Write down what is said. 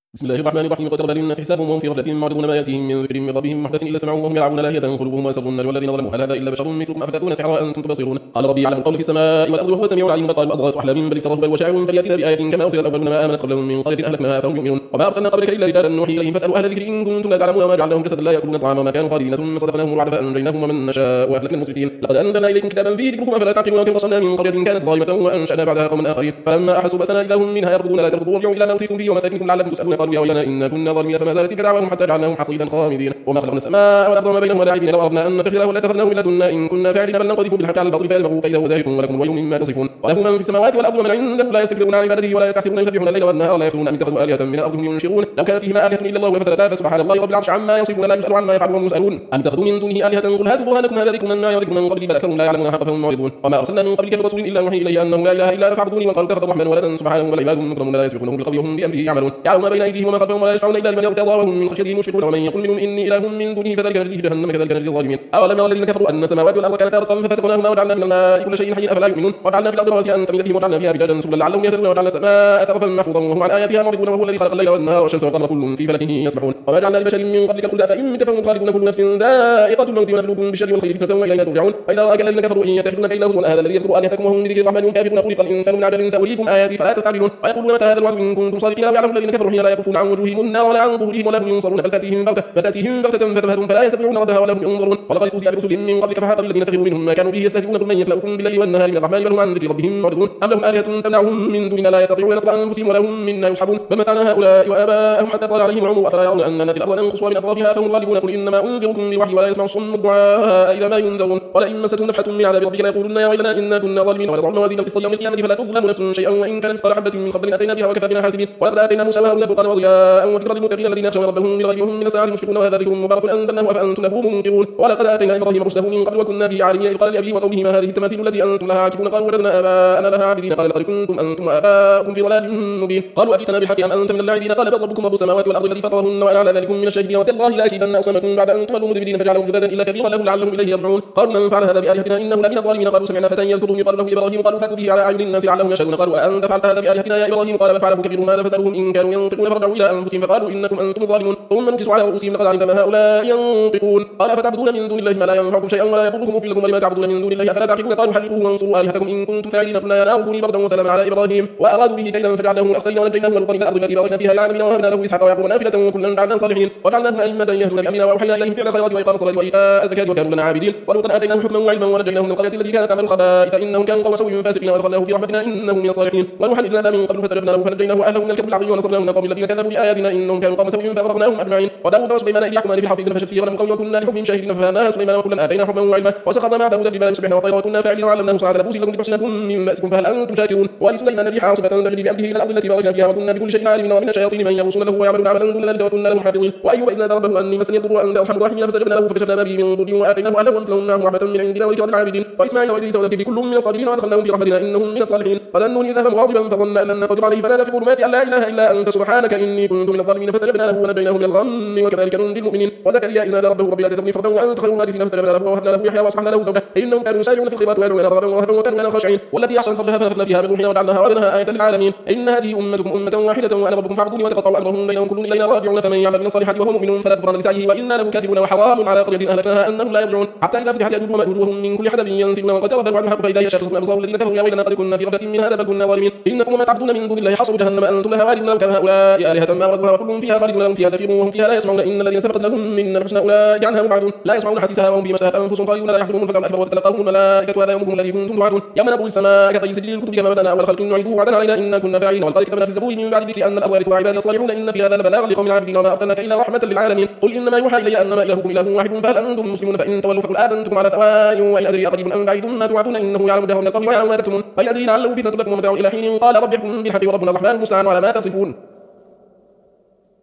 بسم الله الرحمن الرحيم. اقترب للناس حسابهم وهم في غفلة معرضون ما يأتيهم من ذكر من ربهم محدث إلا سمعوه وهم يلعبون لاهية قلوبهم ويسرون النار والذين ظلموا هل هذا إلا بشر مثلكم أفتأتون سحرا وأنتم تبصرون قال ربي يعلم القول في السماء والأرض وهو السميع العليم. بل قالوا أضغاث أحلام بل افتراه بل وشاعر فليأتنا بآية كما أرسل الأولون ما آمنت قبلهم من قرية أهلكناها فهم يؤمنون وما أرسلنا قبلك إلا رجالا نوحي إليهم فاسألوا أهل الذكر إن كنتم لا تعلمون وما جعلناهم جسدا لا يأكلون الطعام وما كانوا خالدين ثم صدقناهم الوعد فأنجيناهم ومن نشاء وأهلكنا المسرفين. لقد أنزلنا إليكم كتابا فيه ذكركم أفلا تعقلون كم قصمنا من قرية كانت ظالمة وأنشأنا بعدها قوما آخرين فلما أحسوا بأسنا إذا هم منها يركضون لا تركضوا وارجعوا إلى ما أوتيتم به ومساكنكم لعلكم تسألون قالوا يا ويلنا إنا كنا ظالمين فما زالت تلك دعواهم حتى جعلناهم حصيدا خامدين وما خلقنا السماء والأرض وما بينهما لاعبين لو أردنا أن نتخذه لاتخذناه من لدنا إن كنا فاعلين بل نقذف بالحق على الباطل فيدمغه فإذا هو زاهق ولكم الويل مما تصفون وله من في السماوات والأرض ومن عنده لا يستكبرون عن عبادته ولا يستحسرون يسبحون الليل والنهار لا يفترون أم اتخذوا آلهة من الأرض هم ينشرون لو كان فيهما آلهة إلا الله لفسدتا فسبحان الله رب العرش عما يصفون لا يسأل عما يفعلون وهم يسألون أم اتخذوا من دونه آلهة قل هاتوا برهانكم هذا ذكر من معي وذكر من قبلي بل أكثرهم لا يعلمون حق فهم معرضون وما أرسلنا من قبلك من رسول إلا نوحي إليه أنه لا إله إلا أنا فاعبدوني وقالوا اتخذ الرحمن ولدا سبحانه والعباد مكرمون لا يسبقونه بالقول وهم بأمره يعملون يعلم ما بين أيديهم وما خلفهم ولا يشفعون إلا لمن يرتضى وهم من خشيته مشفقون ومن يقل منهم إني إله من دونه فذلك نجزيه جهنم كذلك نجزي الظالمين. أولم يرى الذين كفروا أن السماوات والأرض كانتا رتقا ففتقناهما وجعلنا من الماء كل شيء حي أفلا يؤمنون وجعلنا في الأرض رواسي أن تميد بهم وجعلنا فيها فجاجا سبلا لعلهم يهتدون وجعلنا السماء سقفا محفوظا وهم عن آياتها معرضون وهو الذي خلق الليل والنهار والشمس والقمر كل في فلك يسبحون وما جعلنا لبشر من قبلك الخلد أفإن مت فهم خالدون كل نفس ذائقة الموت ونبلوكم بالشر والخير فتنة وإلينا ترجعون. فإذا رأك الذين كفروا إن يتخذونك إلا هزوا هذا الذي يذكر آلهتكم وهم بذكر الرحمن كافرون خلق الإنسان من عجل سأريكم آياتي فلا تستعجلون ويقولون متى هذا الوعد إن كنتم صادقين ويعلم الذين كفروا حين لا يكفون عن وجوههم النار ولا عن ظهورهم ولا هم ينصرون بل تأتيهم بغتة فتبهتهم فلا يستطيعون ردها ولا هم ينظرون. ولقد استهزئ برسل من قبلك فحاق بالذين سخروا منهم ما كانوا به يستهزئون قل من يخلقكم بالليل والنهار من الرحمن بل هم عن ذكر ربهم معرضون أم لهم آلهة تمنعهم من دوننا لا يستطيعون نصر أنفسهم ولا هم منا يصحبون بل متعنا هؤلاء وآباءهم حتى طال عليهم العمر أفلا يرون أننا نأتي الأرض ننقصها من أطرافها فهم الغالبون. قل إنما أنذركم بالوحي ولا يسمع الصم الدعاء إذا ما ينذرون ولئن مستهم نفحة من عذاب ربك ليقولن يا ويلنا إنا كنا ظالمين ونضع الموازين القسط يوم القيامة فلا تظلم نفس شيئا وإن كان مثقال حبة من خردل أتينا بها وكفى بنا حاسبين. ولقد آتينا موسى وهارون فرقانا وضياء وذكرا للمتقين الذين يخشون ربهم بالغيب وهم من الساعة مشفقون وهذا ذكر مبارك أنزلناه أفأنتم له منكرون. ولقد آتينا إبراهيم رشده من قبل وكنا به عالمين إذ قال لأبيه وقومه ما هذه التماثيل التي أنتم لها عاكفون قالوا وجدنا آباءنا لها عابدين قال لقد كنتم أنتم وآباؤكم في ضلال مبين. قالوا أجئتنا بالحق أم أنت من اللاعبين قال بل ربكم رب السماوات والأرض الذي فطرهن وأنا على ذلكم من الشاهدين وتالله لأكيدن أصنامكم بعد أن تولوا مدبرين فجعلهم جذاذا إلا كبيرا لهم لعلهم إليه يرجعون. قالوا من فعل هذا بآلهتنا إنه لمن الظالمين قالوا سمعنا فتى يذكرهم يقال له إبراهيم قالوا فأتوا به على أعين الناس لعلهم يشهدون. قالوا أنت فعلت هذا بآلهتنا يا إبراهيم قال بل فعله كبيرهم هذا فاسألوهم إن كانوا ينطقون فرجعوا إلى أنفسهم فقالوا إنكم أنتم الظالمون ثم نكسوا على رؤوسهم لقد علمت ما هؤلاء ينطقون قال فتعبدون من دون الله ما لا ينفعكم شيئا ولا يضركم أفل لكم ولما تعبدون من دون الله أفلا تعقلون. قالوا حرقوه وانصروا آلهتكم إن كنتم فاعلين قلنا يا نار كوني بردا وسلاما على إبراهيم وأرادوا به كيدا فجعلناهم الأخسرين ونجيناه ولوطا من الأرض التي باركنا فيها للعالمين ووهبنا له إسحاق ويعقوب نافلة وكلا جعلنا صالحين وجعلناهم أئمة يهدون بأمرنا وأوحينا إليهم فعل الخيرات وإقام الصلاة وإيتاء الزكاة وكانوا لنا عابدين. ولوطا آتيناه حكما وعلما ونجيناه من القرية التي كانت تعمل الخبائث إنهم كانوا قوم سوء فاسقين وأدخلناه في رحمتنا إنه من الصالحين. ونوحا إذ نادى من قبل فاستجبنا له فنجيناه وأهله من الكرب العظيم ونصرناه من القوم الذين كذبوا بآياتنا إنهم كانوا قوم سوء فأغرقناهم أجمعين. وداود وسليمان إذ يحكمان في الحرث إذ نفشت فيه غنم القوم وكنا لحكمهم شاهدين ففهمناها سليمان وكلا آتينا حكما وعلما وسخرنا مع داود الجبال يسبحن والطير وكنا فاعلين وعلمناه صنعة لبوس لكم لتحسنكم من بأسكم فهل أنتم شاكرون. ولسليمان الريح عاصفة تجري بأمره إلى الأرض التي باركنا فيها وكنا بكل شيء عالمين ومن الشياطين من يغوصون له ويعملون عملا دون ذلك وكنا لهم حافظين. وأيوب إذ نادى ربه أني مسني الضر وأنت أرحم الراحمين فاستجبنا له فكشفنا ما به من ضر وآتيناه أهله ومثلهم معهم رحمة من عندنا وذكرى للعابدين. وإسماعيل وإدريس وذكر كل من الصابرين وأدخلناهم في رحمتنا إنهم من الصالحين. فظنوني ذهب مغاضبا فظن أن لن نقدر عليه فنادى في الظلمات أن لا إله إلا أنت سبحانك إني كنت من الظالمين فاستجبنا له ونجيناه من الغم وكذلك ننجي المؤمنين. وزكريا إذ نادى ربه ربي لا تذرني فردا وأنت خير الوارثين فاستجبنا له ووهبنا له يحيى وأصلحنا له زوجه إنهم كانوا يسارعون في الخيرات ويدعوننا رغبا ورهبا وكانوا لنا خاشعين. والتي أحسنت فضلها فنفخنا فيها من روحنا وجعلناها وابنها آية للعالمين. إن هذه أمتكم أمة واحدة وأنا ربكم فاعبدوني وتقطعوا أمرهم بينهم كل إلينا راجعون فمن يعمل من الصالحات وهو مؤمن فلا كفران لسعيه وإنا له كاتبون وحرام على قرية أهلكناها أنهم لا يرجعون حتى إذا فتحت يأجوج ومأجوج وهم من كل حدب ينسلون وقترب الوعد الحق فإذا هي شاخصة الأبصار الذين كفروا يا ويلنا قد كنا في غفلة من هذا بل كنا ظالمين. إنكم وما تعبدون من دون الله حصب جهنم أنتم لها واردون لو كان هؤلاء آلهة ما وردوها وكل فيها خالدون لهم فيها زفير وهم فيها لا يسمعون إن الذين سبقت لهم من الحسنى أولئك عنها مبعدون لا يسمعون حسيسها وهم بما اشتهت أنفسهم خالدون لا يحزنهم الفزع الأكبر وتتلقاهم الملائكة هذا يومكم الذي كنتم توعدون. يوم نطوي السماء كطي السجل للكتب كما بدأنا أول خلق نعيده وعدا علينا إنا كنا فاعلين. ولقد كتبنا في الزبور من بعد ذكر أن الأبرار وعبادي الصالحون إن في هذا لبلاغا لقوم عابدين وما أرسلناك إلا رحمة للعالمين. قل إنما يوحى إلي أنما إلهكم إله واحد فهل أنتم مسلمون فإن تولوا فقل آذنتكم على سواء وإن أدري أقريب أم بعيد ما توعدون إنه يعلم الجهر من القول ويعلم ما تكتمون فليدري لعله فتنة لكم ومتاع إلى حين. قال رب احكم بالحق وربنا الرحمن المستعان على ما تصفون.